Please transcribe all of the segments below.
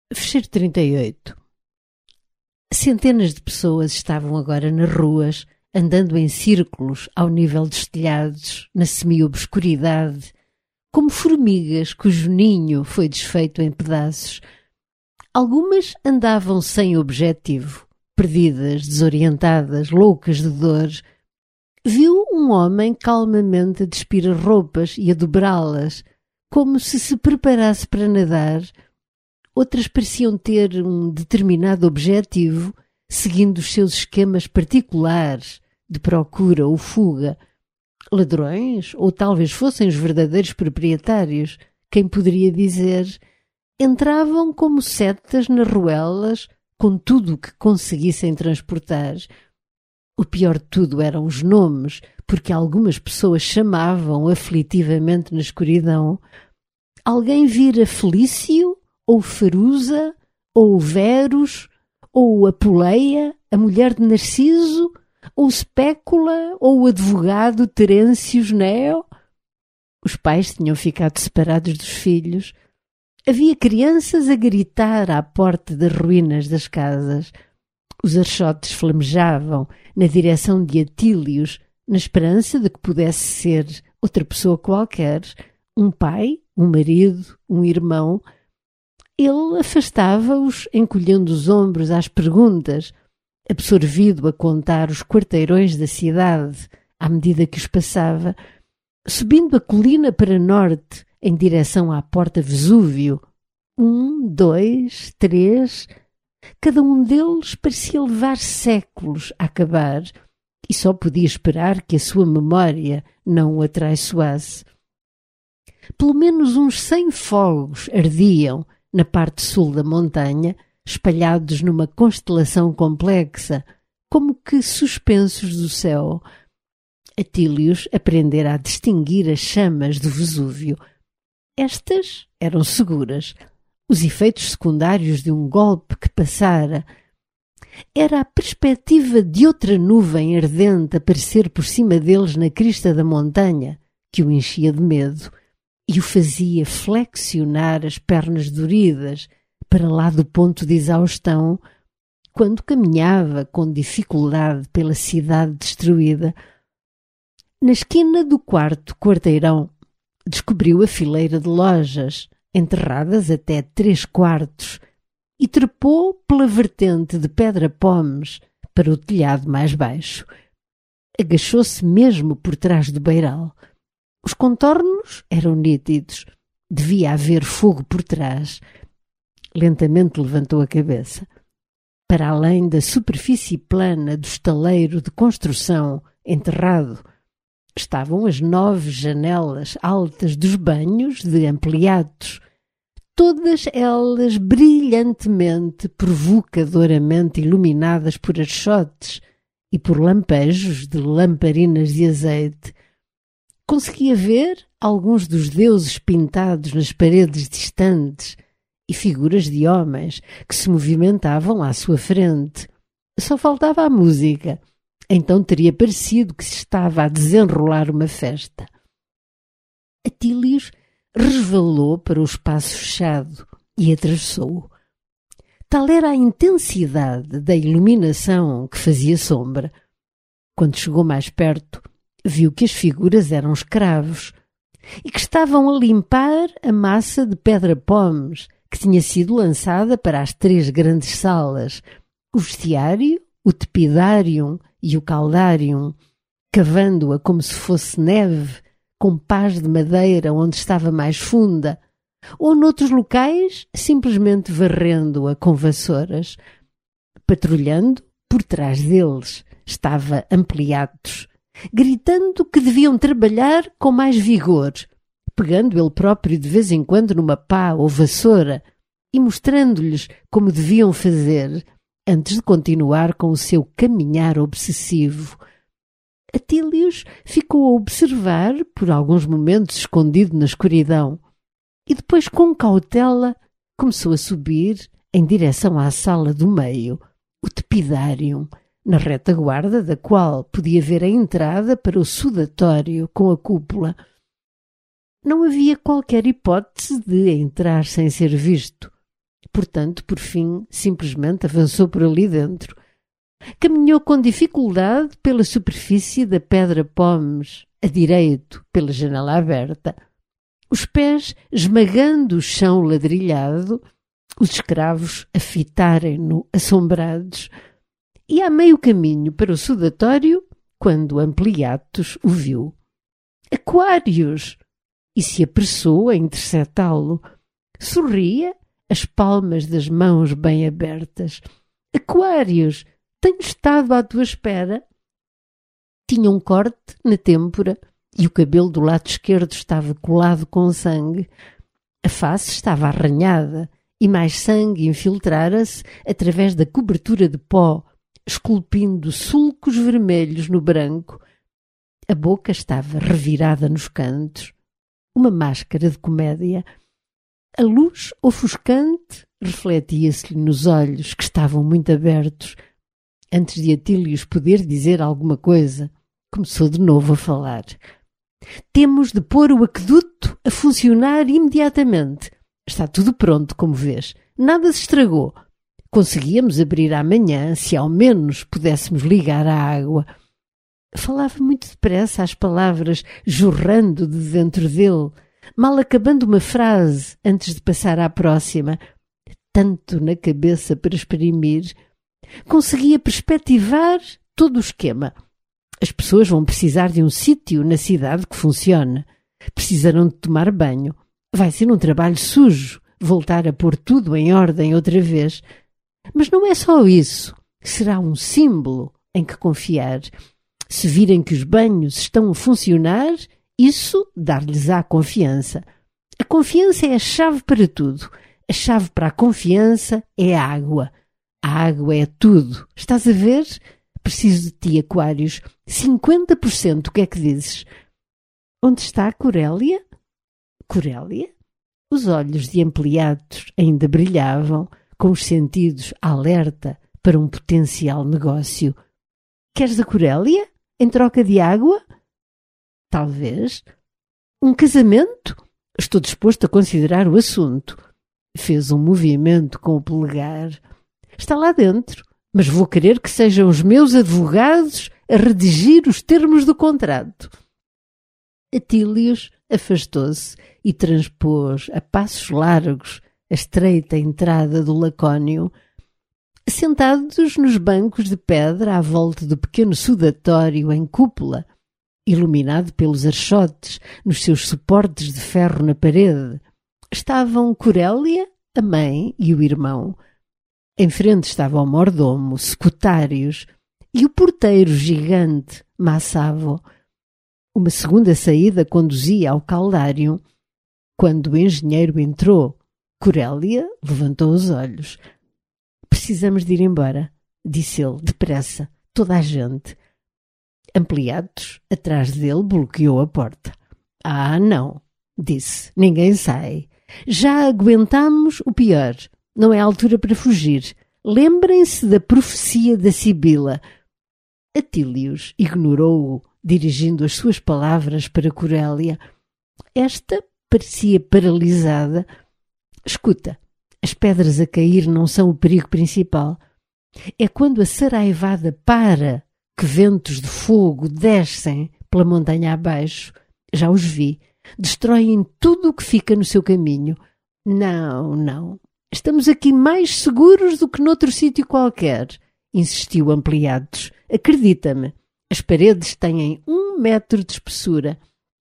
Fecheiro 38. Centenas de pessoas estavam agora nas ruas, andando em círculos ao nível dos telhados, na semi-obscuridade, como formigas cujo ninho foi desfeito em pedaços. Algumas andavam sem objetivo, perdidas, desorientadas, loucas de dor. Viu um homem calmamente a despir as roupas e a dobrá-las, como se preparasse para nadar. Outras pareciam ter um determinado objetivo, seguindo os seus esquemas particulares de procura ou fuga. Ladrões, ou talvez fossem os verdadeiros proprietários, quem poderia dizer, entravam como setas nas ruelas com tudo o que conseguissem transportar. O pior de tudo eram os nomes, porque algumas pessoas chamavam aflitivamente na escuridão. Alguém vira Felício, ou Feruza, ou Verus, ou Apuleia, a mulher de Narciso, ou Spécula, ou o advogado Terêncios Neo. Os pais tinham ficado separados dos filhos. Havia crianças a gritar à porta das ruínas das casas. Os archotes flamejavam na direção de Atílios, na esperança de que pudesse ser outra pessoa qualquer, um pai, um marido, um irmão. Ele afastava-os, encolhendo os ombros às perguntas, absorvido a contar os quarteirões da cidade à medida que os passava, subindo a colina para norte, em direção à Porta Vesúvio. 1, 2, 3... Cada um deles parecia levar séculos a acabar e só podia esperar que a sua memória não o atraiçoasse. Pelo menos uns 100 fogos ardiam na parte sul da montanha, espalhados numa constelação complexa, como que suspensos do céu. Atílios aprendera a distinguir as chamas do Vesúvio. Estas eram seguras. Os efeitos secundários de um golpe que passara. Era a perspectiva de outra nuvem ardente aparecer por cima deles na crista da montanha que o enchia de medo e o fazia flexionar as pernas doridas para lá do ponto de exaustão quando caminhava com dificuldade pela cidade destruída. Na esquina do quarto quarteirão descobriu a fileira de lojas, enterradas até 3/4, e trepou pela vertente de pedra-pomes para o telhado mais baixo. Agachou-se mesmo por trás do beiral. Os contornos eram nítidos. Devia haver fogo por trás. Lentamente levantou a cabeça. Para além da superfície plana do estaleiro de construção enterrado, estavam as 9 janelas altas dos banhos de ampliados, todas elas brilhantemente, provocadoramente iluminadas por archotes e por lampejos de lamparinas de azeite. Conseguia ver alguns dos deuses pintados nas paredes distantes e figuras de homens que se movimentavam à sua frente. Só faltava a música. Então teria parecido que se estava a desenrolar uma festa. Atílios resvalou para o espaço fechado e atravessou-o. Tal era a intensidade da iluminação que fazia sombra. Quando chegou mais perto, viu que as figuras eram escravos e que estavam a limpar a massa de pedra-pomes que tinha sido lançada para as 3 grandes salas, o vestiário, o tepidárium e o caldarium, cavando-a como se fosse neve, com pás de madeira onde estava mais funda, ou noutros locais simplesmente varrendo-a com vassouras. Patrulhando, por trás deles, estava Ampliatos, gritando que deviam trabalhar com mais vigor, pegando ele próprio de vez em quando numa pá ou vassoura e mostrando-lhes como deviam fazer, antes de continuar com o seu caminhar obsessivo. Atílios ficou a observar, por alguns momentos escondido na escuridão, e depois, com cautela, começou a subir em direção à sala do meio, o tepidárium, na retaguarda da qual podia ver a entrada para o sudatório com a cúpula. Não havia qualquer hipótese de entrar sem ser visto. Portanto, por fim, simplesmente avançou por ali dentro. Caminhou com dificuldade pela superfície da pedra Pomes, a direito, pela janela aberta. Os pés esmagando o chão ladrilhado, os escravos a fitarem-no assombrados, e a meio caminho para o sudatório, quando Ampliatus o viu. Aquários! E se apressou a interceptá-lo. Sorria, as palmas das mãos bem abertas. Aquários! Tenho estado à tua espera. Tinha um corte na têmpora e o cabelo do lado esquerdo estava colado com sangue. A face estava arranhada e mais sangue infiltrara-se através da cobertura de pó, esculpindo sulcos vermelhos no branco. A boca estava revirada nos cantos. Uma máscara de comédia. A luz ofuscante refletia-se-lhe nos olhos, que estavam muito abertos. Antes de Atílios poder dizer alguma coisa, começou de novo a falar. Temos de pôr o aqueduto a funcionar imediatamente. Está tudo pronto, como vês. Nada se estragou. Conseguíamos abrir amanhã, se ao menos pudéssemos ligar a água. Falava muito depressa, as palavras jorrando de dentro dele, mal acabando uma frase antes de passar à próxima. Tanto na cabeça para exprimir. Conseguia perspectivar todo o esquema. As pessoas vão precisar de um sítio na cidade que funcione. Precisarão de tomar banho. Vai ser um trabalho sujo voltar a pôr tudo em ordem outra vez. Mas não é só isso. Será um símbolo em que confiar. Se virem que os banhos estão a funcionar, isso dar-lhes-á confiança. A confiança é a chave para tudo. A chave para a confiança é a água. A água é tudo. Estás a ver? Preciso de ti, Aquários. 50%, o que é que dizes? Onde está Corélia? Corélia? Os olhos de Ampliatus ainda brilhavam, com os sentidos alerta para um potencial negócio. Queres a Corélia? Em troca de água? Talvez. Um casamento? Estou disposto a considerar o assunto. Fez um movimento com o polegar. Está lá dentro, mas vou querer que sejam os meus advogados a redigir os termos do contrato. Atílios afastou-se e transpôs a passos largos a estreita entrada do Lacónio. Sentados nos bancos de pedra à volta do pequeno sudatório em cúpula, iluminado pelos archotes nos seus suportes de ferro na parede, estavam Corélia, a mãe e o irmão. Em frente estava o mordomo, Sectários, e o porteiro gigante, Massavo. Uma segunda saída conduzia ao Caldário. Quando o engenheiro entrou, Corélia levantou os olhos. Precisamos de ir embora, disse ele, depressa, toda a gente. Ampliatus, atrás dele, bloqueou a porta. Ah, não, disse, ninguém sai. Já aguentamos o pior. Não é a altura para fugir. Lembrem-se da profecia da Sibila. Atílios ignorou-o, dirigindo as suas palavras para Corélia. Esta parecia paralisada. Escuta, as pedras a cair não são o perigo principal. É quando a saraivada para que ventos de fogo descem pela montanha abaixo. Já os vi. Destroem tudo o que fica no seu caminho. Não, não. Estamos aqui mais seguros do que noutro sítio qualquer, insistiu Ampliatus. Acredita-me, as paredes têm 1 metro de espessura.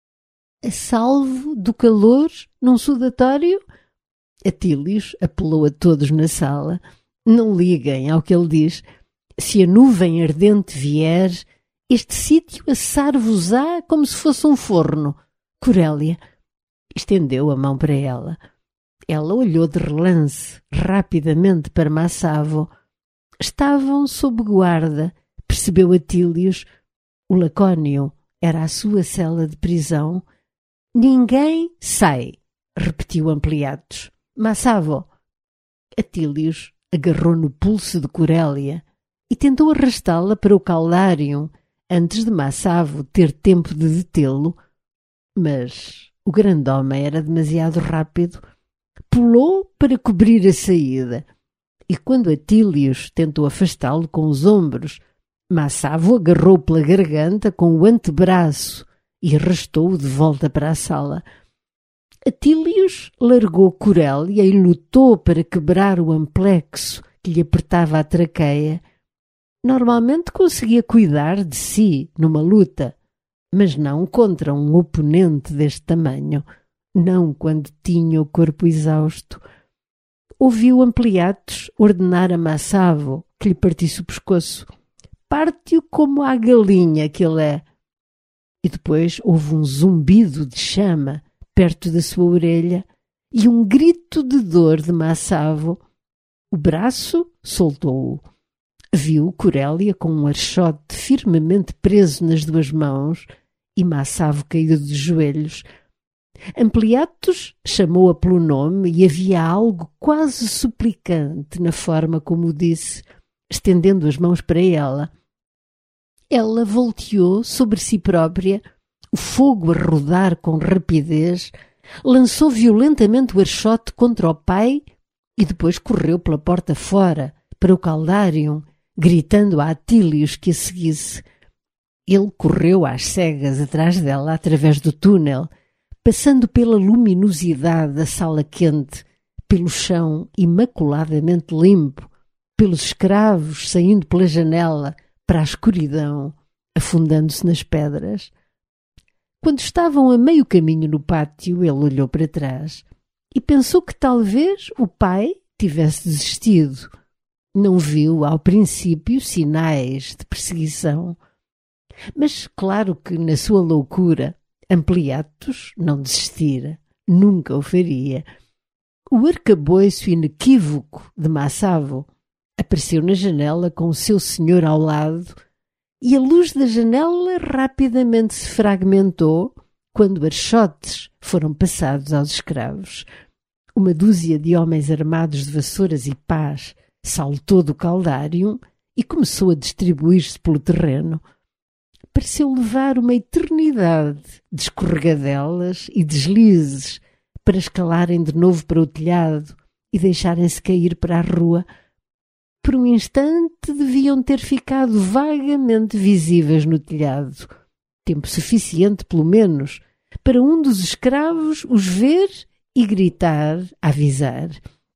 A salvo do calor num sudatório? Atílios apelou a todos na sala. Não liguem ao que ele diz. Se a nuvem ardente vier, este sítio assar-vos-á como se fosse um forno. Corélia estendeu a mão para ela. Ela olhou de relance, rapidamente para Massavo. Estavam sob guarda, percebeu Atílios. O Lacónio era a sua cela de prisão. Ninguém sai, repetiu Ampliatus. Massavo. Atílios agarrou no pulso de Corélia e tentou arrastá-la para o Caldário antes de Massavo ter tempo de detê-lo. Mas o grande homem era demasiado rápido. Pulou para cobrir a saída, e quando Atílios tentou afastá-lo com os ombros, Massavo agarrou pela garganta com o antebraço e arrastou-o de volta para a sala. Atílios largou Corélia e lutou para quebrar o amplexo que lhe apertava a traqueia. Normalmente conseguia cuidar de si numa luta, mas não contra um oponente deste tamanho, não quando tinha o corpo exausto. Ouviu Ampliatos ordenar a Massavo que lhe partisse o pescoço. Parte-o como a galinha que ele é. E depois houve um zumbido de chama perto da sua orelha e um grito de dor de Massavo. O braço soltou-o. Viu Corélia com um archote firmemente preso nas duas mãos e Massavo caído de joelhos. Ampliatos chamou-a pelo nome e havia algo quase suplicante na forma como o disse, estendendo as mãos para ela. Ela volteou sobre si própria, o fogo a rodar com rapidez, lançou violentamente o archote contra o pai e depois correu pela porta fora, para o Caldarium, gritando a Atílios que a seguisse. Ele correu às cegas atrás dela, através do túnel, passando pela luminosidade da sala quente, pelo chão imaculadamente limpo, pelos escravos saindo pela janela para a escuridão, afundando-se nas pedras. Quando estavam a meio caminho no pátio, ele olhou para trás e pensou que talvez o pai tivesse desistido. Não viu, ao princípio, sinais de perseguição. Mas claro que, na sua loucura, Ampliatos não desistira, nunca o faria. O arcabouço inequívoco de Massavo apareceu na janela com o seu senhor ao lado e a luz da janela rapidamente se fragmentou quando archotes foram passados aos escravos. Uma dúzia de homens armados de vassouras e pás saltou do Caldarium e começou a distribuir-se pelo terreno. Pareceu levar uma eternidade de escorregadelas e deslizes para escalarem de novo para o telhado e deixarem-se cair para a rua. Por um instante deviam ter ficado vagamente visíveis no telhado, tempo suficiente, pelo menos, para um dos escravos os ver e gritar, a avisar.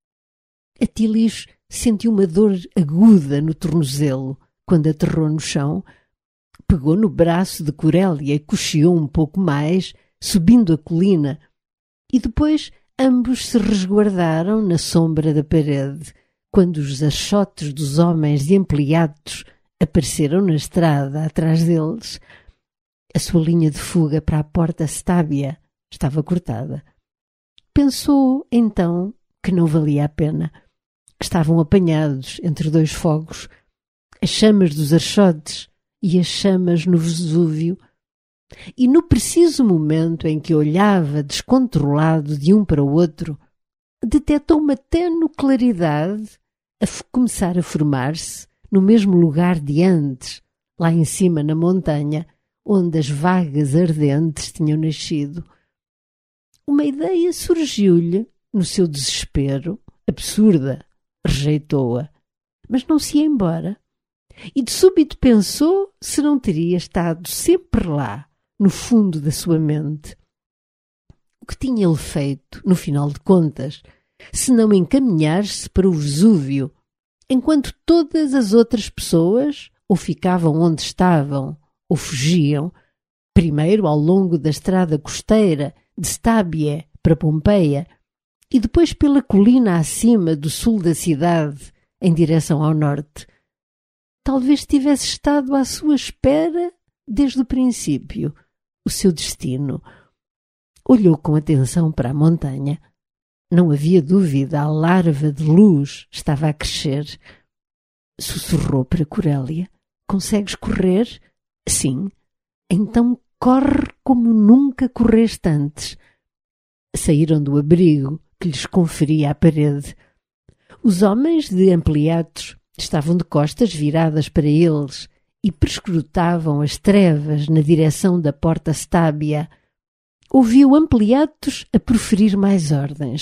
Atílios sentiu uma dor aguda no tornozelo quando aterrou no chão. Pegou no braço de Corélia e cocheou um pouco mais, subindo a colina, e depois ambos se resguardaram na sombra da parede, quando os archotes dos homens de Ampliatos apareceram na estrada atrás deles. A sua linha de fuga para a porta Stabia estava cortada. Pensou, então, que não valia a pena. Estavam apanhados entre dois fogos, as chamas dos archotes e as chamas no Vesúvio, e no preciso momento em que olhava descontrolado de um para o outro, detectou uma tênue claridade a começar a formar-se no mesmo lugar de antes, lá em cima na montanha, onde as vagas ardentes tinham nascido. Uma ideia surgiu-lhe no seu desespero, absurda, rejeitou-a, mas não se ia embora. E de súbito pensou se não teria estado sempre lá, no fundo da sua mente. O que tinha ele feito, no final de contas, se não encaminhar-se para o Vesúvio, enquanto todas as outras pessoas ou ficavam onde estavam ou fugiam, primeiro ao longo da estrada costeira de Stabia para Pompeia e depois pela colina acima do sul da cidade, em direção ao norte. Talvez tivesse estado à sua espera desde o princípio, o seu destino. Olhou com atenção para a montanha. Não havia dúvida, a larva de luz estava a crescer. Sussurrou para Corélia. Consegues correr? Sim. Então corre como nunca correste antes. Saíram do abrigo que lhes conferia a parede. Os homens de Ampliatos estavam de costas viradas para eles e perscrutavam as trevas na direção da porta Stabia. Ouviu Ampliatos a proferir mais ordens.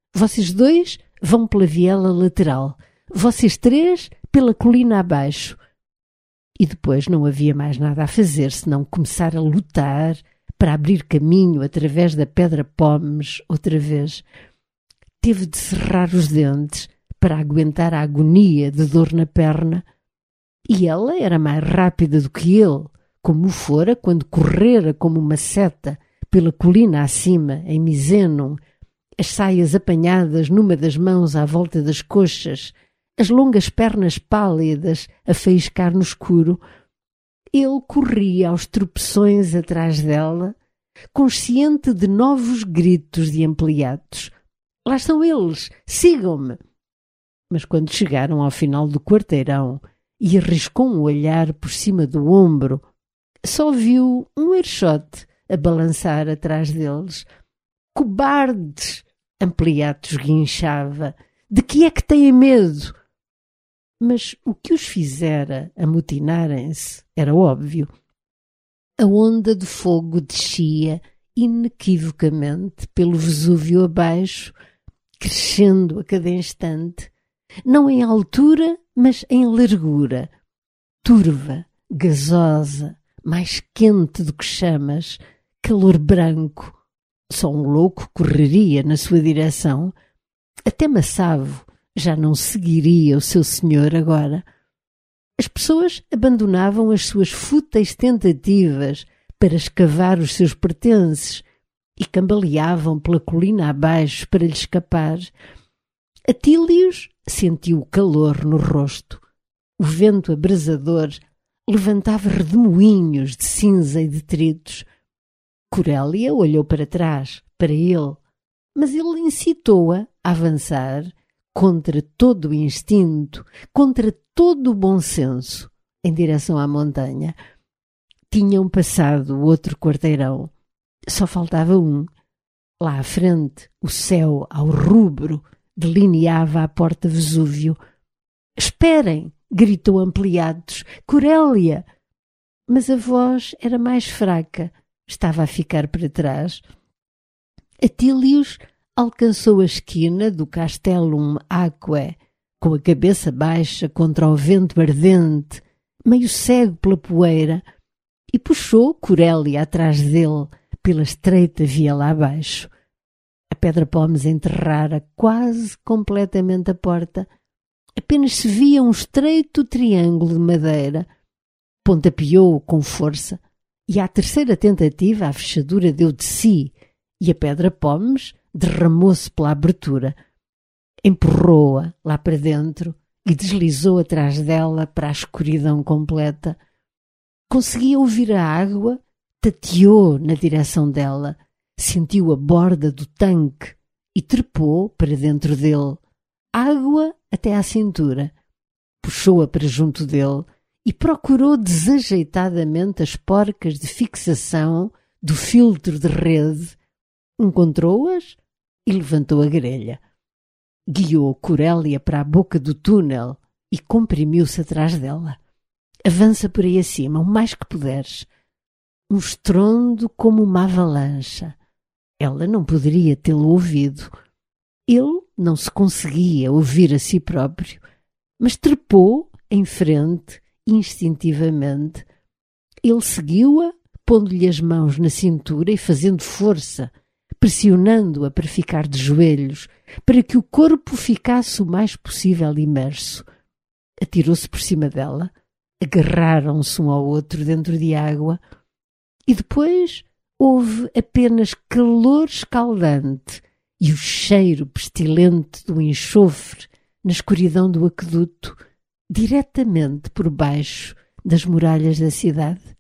Vocês 2 vão pela viela lateral. Vocês 3 pela colina abaixo. E depois não havia mais nada a fazer senão começar a lutar para abrir caminho através da pedra Pomes outra vez. Teve de cerrar os dentes para aguentar a agonia de dor na perna. E ela era mais rápida do que ele, como fora quando correra como uma seta pela colina acima, em Misenum, as saias apanhadas numa das mãos à volta das coxas, as longas pernas pálidas a faiscar no escuro. Ele corria aos tropeções atrás dela, consciente de novos gritos de empleados. Lá estão eles, sigam-me! Mas quando chegaram ao final do quarteirão e arriscou um olhar por cima do ombro, só viu um erchote a balançar atrás deles. Cobardes! Ampliatos guinchava. De que é que têm medo? Mas o que os fizera amotinarem-se era óbvio. A onda de fogo descia inequivocamente pelo Vesúvio abaixo, crescendo a cada instante, não em altura, mas em largura, turva, gasosa, mais quente do que chamas, calor branco. Só um louco correria na sua direção. Até Massavo já não seguiria o seu senhor agora. As pessoas abandonavam as suas fúteis tentativas para escavar os seus pertences e cambaleavam pela colina abaixo para lhe escapar. Atílios sentiu o calor no rosto. O vento abrasador levantava redemoinhos de cinza e detritos. Corélia olhou para trás, para ele, mas ele incitou-a a avançar contra todo o instinto, contra todo o bom senso, em direção à montanha. Tinham passado o outro quarteirão. Só faltava um. Lá à frente, o céu ao rubro delineava a porta Vesúvio. «Esperem!» gritou Ampliatos. «Corélia!» Mas a voz era mais fraca. Estava a ficar para trás. Atílios alcançou a esquina do Castellum Aquae, com a cabeça baixa contra o vento ardente, meio cego pela poeira, e puxou Corélia atrás dele, pela estreita via lá abaixo. A pedra Pomes enterrara quase completamente a porta. Apenas se via um estreito triângulo de madeira. Pontapeou com força, e à terceira tentativa a fechadura deu de si, e a pedra Pomes derramou-se pela abertura. Empurrou-a lá para dentro e deslizou atrás dela para a escuridão completa. Conseguia ouvir a água, tateou na direção dela, sentiu a borda do tanque e trepou para dentro dele. Água até à cintura. Puxou-a para junto dele e procurou desajeitadamente as porcas de fixação do filtro de rede. Encontrou-as e levantou a grelha. Guiou Corélia para a boca do túnel e comprimiu-se atrás dela. Avança por aí acima, o mais que puderes. Um estrondo como uma avalanche. Ela não poderia tê-lo ouvido. Ele não se conseguia ouvir a si próprio, mas trepou em frente, instintivamente. Ele seguiu-a, pondo-lhe as mãos na cintura e fazendo força, pressionando-a para ficar de joelhos, para que o corpo ficasse o mais possível imerso. Atirou-se por cima dela, agarraram-se um ao outro dentro de água, e depois houve apenas calor escaldante e o cheiro pestilente do enxofre na escuridão do aqueduto, diretamente por baixo das muralhas da cidade.